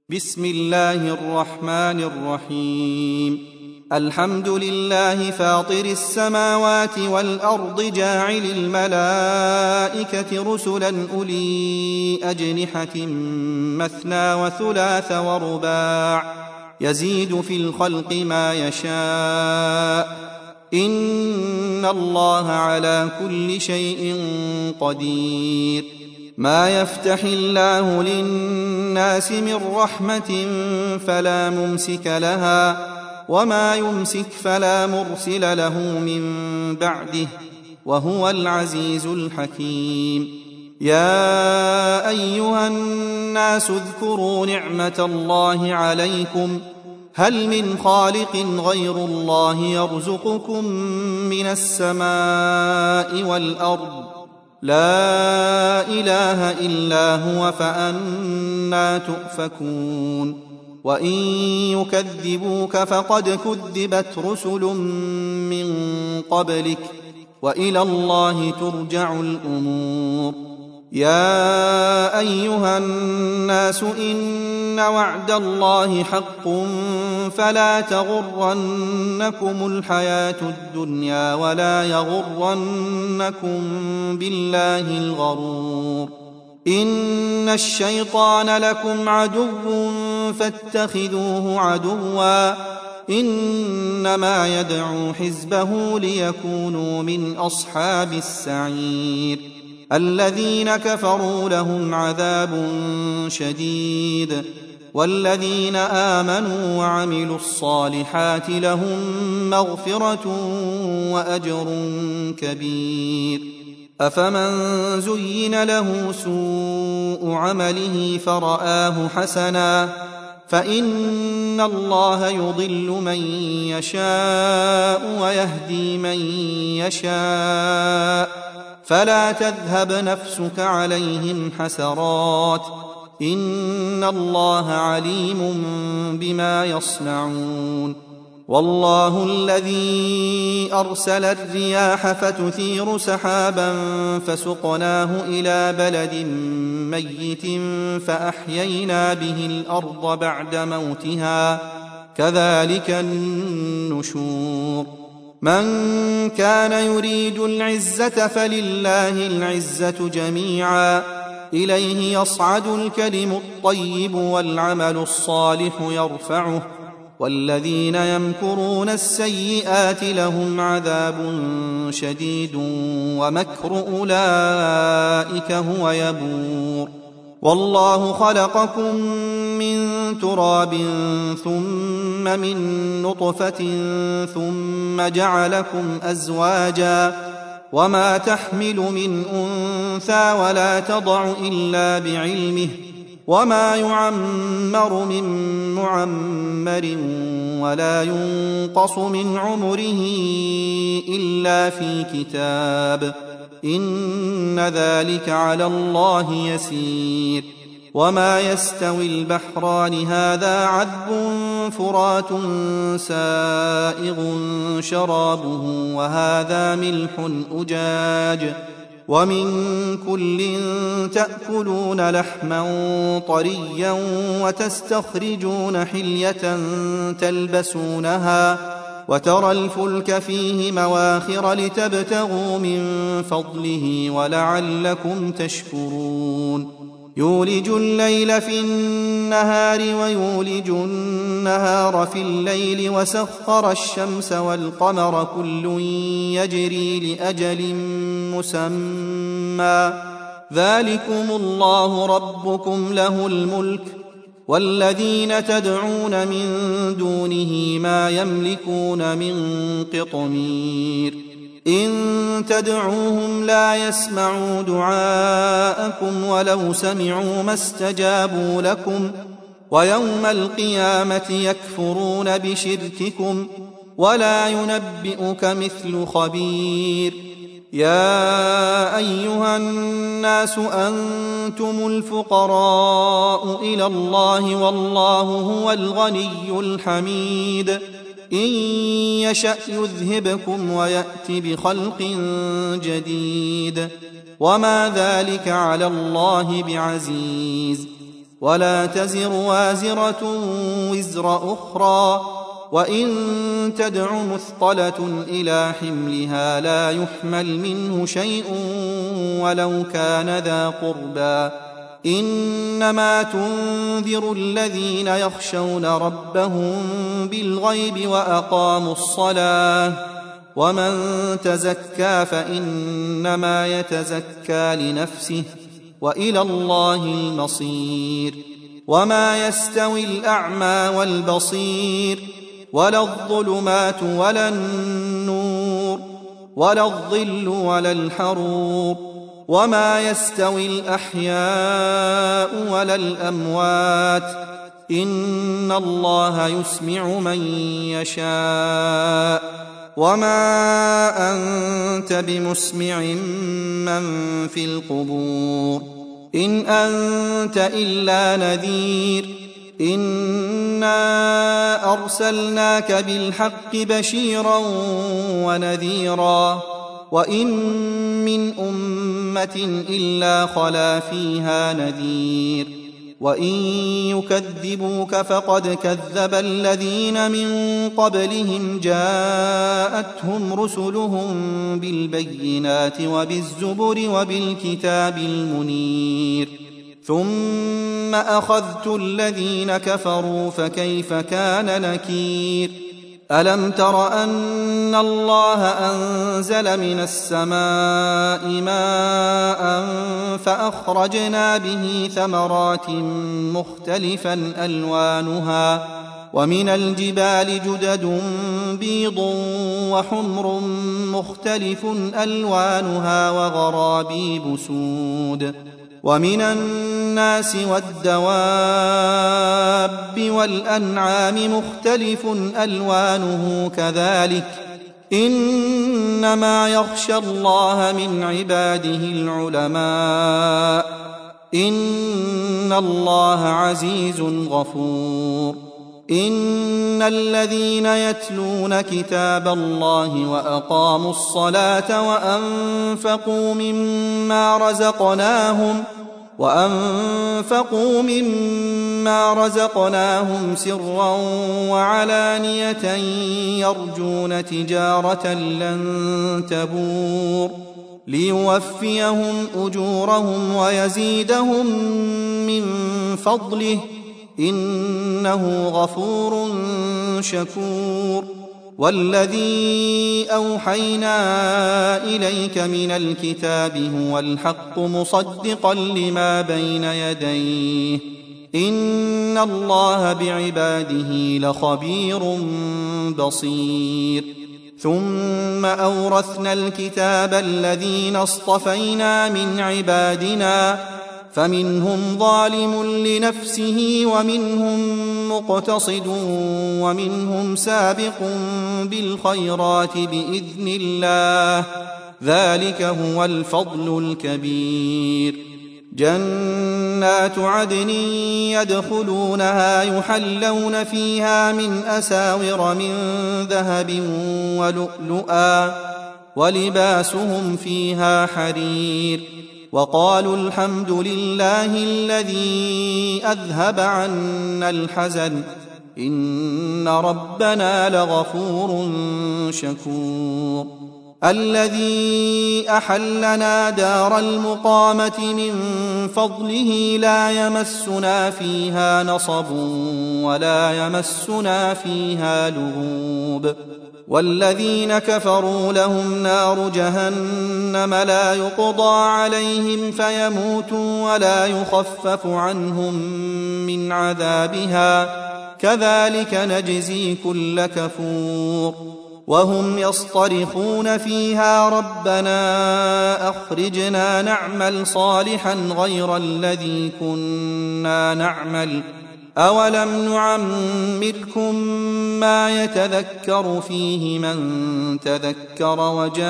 بسم الله الرحمن الرحيم. الحمد لله فاطر السماوات والأرض جاعل الملائكة رسلا أولي أجنحة مثنى وثلاث ورباع يزيد في الخلق ما يشاء إن الله على كل شيء قدير. ما يفتح الله للناس من رحمة فلا ممسك لها وما يمسك فلا مرسل له من بعده وهو العزيز الحكيم. يا أيها الناس اذكروا نعمة الله عليكم هل من خالق غير الله يرزقكم من السماء والأرض لا إله إلا هو فأنى تؤفكون. وإن يكذبوك فقد كذبت رسل من قبلك وإلى الله ترجع الأمور. يا أيها الناس إن وعد الله حق فلا تغرنكم الحياة الدنيا ولا يغرنكم بالله الغرور. إن الشيطان لكم عدو فاتخذوه عدوا إنما يدعو حزبه ليكونوا من أصحاب السعير. الذين كفروا لهم عذاب شديد والذين آمنوا وعملوا الصالحات لهم مغفرة وأجر كبير. أفمن زين له سوء عمله فرآه حسنا فإن الله يضل من يشاء ويهدي من يشاء فلا تذهب نفسك عليهم حسرات إن الله عليم بما يصنعون. والله الذي أرسل الرياح فتثير سحابا فسقناه إلى بلد ميت فأحيينا به الأرض بعد موتها كذلك النشور. من كان يريد العزة فلله العزة جميعا إليه يصعد الكلم الطيب والعمل الصالح يرفعه والذين يمكرون السيئات لهم عذاب شديد ومكر أولئك هو يبور. والله خلقكم من تراب ثم من نطفة ثم جعلكم أزواجا وما تحمل من أنثى ولا تضع إلا بعلمه وما يعمر من معمر ولا ينقص من عمره إلا في كتاب إن ذلك على الله يسير. وما يستوي البحران هذا عذب فرات سائغ شرابه وهذا ملح أجاج ومن كل تأكلون لحما طريا وتستخرجون حلية تلبسونها وترى الفلك فيه مواخر لتبتغوا من فضله ولعلكم تشكرون. يولج الليل في النهار ويولج النهار في الليل وسخر الشمس والقمر كل يجري لأجل مسمى ذلكم الله ربكم له الملك والذين تدعون من دونه ما يملكون من قطمير. إن تدعوهم لا يسمعوا دعاءكم ولو سمعوا ما استجابوا لكم ويوم القيامة يكفرون بشرككم ولا ينبئك مثل خبير. يا أيها الناس أنتم الفقراء إلى الله والله هو الغني الحميد. إن يشأ يذهبكم ويأت بخلق جديد وما ذلك على الله بعزيز. ولا تزر وازرة وزر أخرى، وإن تدع مثقلة إلى حملها لا يحمل منه شيء ولو كان ذا قربى. إنما تنذر الذين يخشون ربهم بالغيب وأقاموا الصلاة، ومن تزكى فإنما يتزكى لنفسه، وإلى الله المصير. وما يستوي الأعمى والبصير، ولا الظلمات ولا النور، ولا الظل ولا الحرور، وما يستوي الأحياء ولا الأموات، إن الله يسمع من يشاء، وما أنت بمسمع من في القبور، إن أنت إلا نذير. إنا أرسلناك بالحق بشيرا ونذيرا، وإن من أمة إلا خلا فيها نذير، وإن يكذبوك فقد كذب الذين من قبلهم جاءتهم رسلهم بالبينات وبالزبر وبالكتاب المنير، ثم أخذت الذين كفروا فكيف كان نكير. ألم تر أن الله أنزل من السماء ماء فأخرجنا به ثمرات مختلفا ألوانها، ومن الجبال جدد بيض وحمر مختلف ألوانها وغرابيب سود، ومن الناس والدواب والأنعام مختلف ألوانه كذلك، إنما يخشى الله من عباده العلماء، إن الله عزيز غفور. إن الذين يتلون كتاب الله وأقاموا الصلاة وأنفقوا مما رزقناهم سرا وعلانية يرجون تجارة لن تبور، ليوفيهم أجورهم ويزيدهم من فضله، إنه غفور شكور. والذي أوحينا إليك من الكتاب هو الحق مصدقا لما بين يديه، إن الله بعباده لخبير بصير. ثم أورثنا الكتاب الذين اصطفينا من عبادنا، فمنهم ظالم لنفسه ومنهم مقتصد ومنهم سابق بالخيرات بإذن الله، ذلك هو الفضل الكبير. جنات عدن يدخلونها يحلون فيها من أساور من ذهب ولؤلؤا، ولباسهم فيها حرير، وقالوا الحمد لله الذي أذهب عنا الحزن، إن ربنا لغفور شكور. الذي أحلنا دار المقامة من فضله لا يمسنا فيها نصب ولا يمسنا فيها لغوب. والذين كفروا لهم نار جهنم لا يقضى عليهم فيموتوا ولا يخفف عنهم من عذابها، كذلك نجزي كل كفور. وهم يصطرخون فيها ربنا أخرجنا نعمل صالحا غير الذي كنا نعمل، أولم نعمركم ما يتذكر فيه من تذكر وجاءكم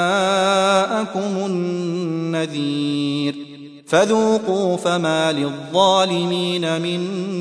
النذير، فذوقوا فما للظالمين من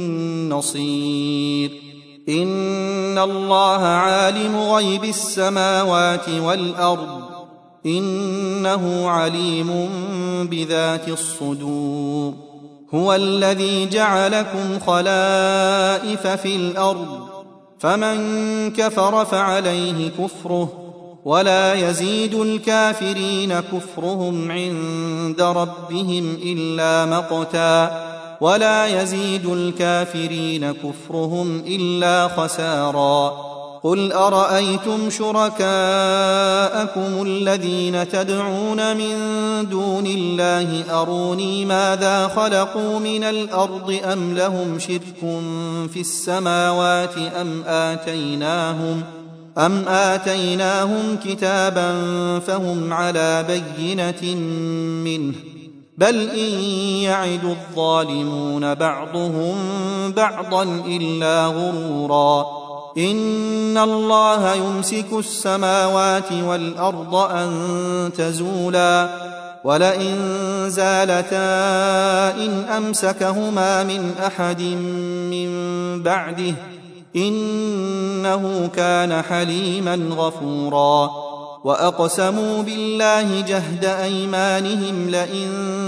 نصير. إن الله عالم غيب السماوات والأرض، إنه عليم بذات الصدور. هو الذي جعلكم خلائف في الأرض فمن كفر فعليه كفره ولا يزيد الكافرين كفرهم عند ربهم إلا مقتا ولا يزيد الكافرين كفرهم إلا خسارا قل أرأيتم شركاءكم الذين تدعون من دون الله أروني ماذا خلقوا من الأرض أم لهم شرك في السماوات أم آتيناهم كتابا فهم على بينة منه بل إن يعد الظالمون بعضهم بعضا إلا غرورا إن الله يمسك السماوات والأرض أن تزولا ولئن زالتا إن أمسكهما من أحد من بعده إنه كان حليما غفورا وأقسموا بالله جهد أيمانهم لئن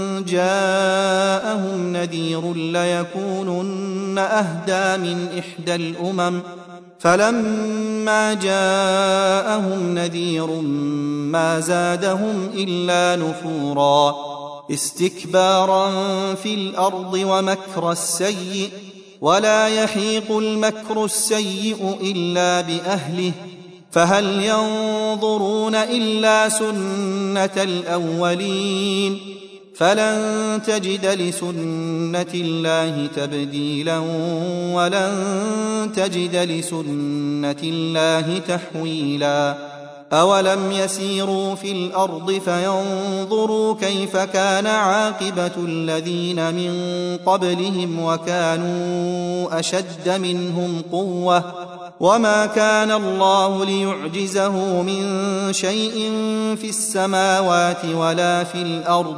جاءهم نذير ليكونن أهدى من إحدى الأمم فلما جاءهم نذير ما زادهم إلا نفورا استكبارا في الأرض ومكر السيء ولا يحيق المكر السيء إلا بأهله فهل ينظرون إلا سنة الأولين فلن تجد لسنة الله تبديلا ولن تجد لسنة الله تحويلا أولم يسيروا في الأرض فينظروا كيف كان عاقبة الذين من قبلهم وكانوا أشد منهم قوة وما كان الله ليعجزه من شيء في السماوات ولا في الأرض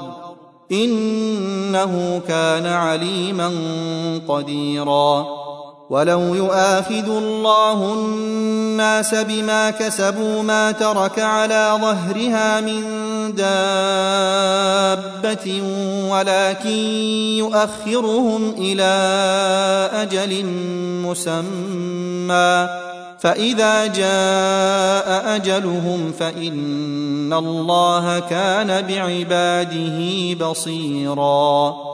إنه كان عليما قديرا ولو يؤاخذ الله الناس بما كسبوا ما ترك على ظهرها من دابة ولكن يؤخرهم إلى أجل مسمى فإذا جاء أجلهم فإن الله كان بعباده بصيرا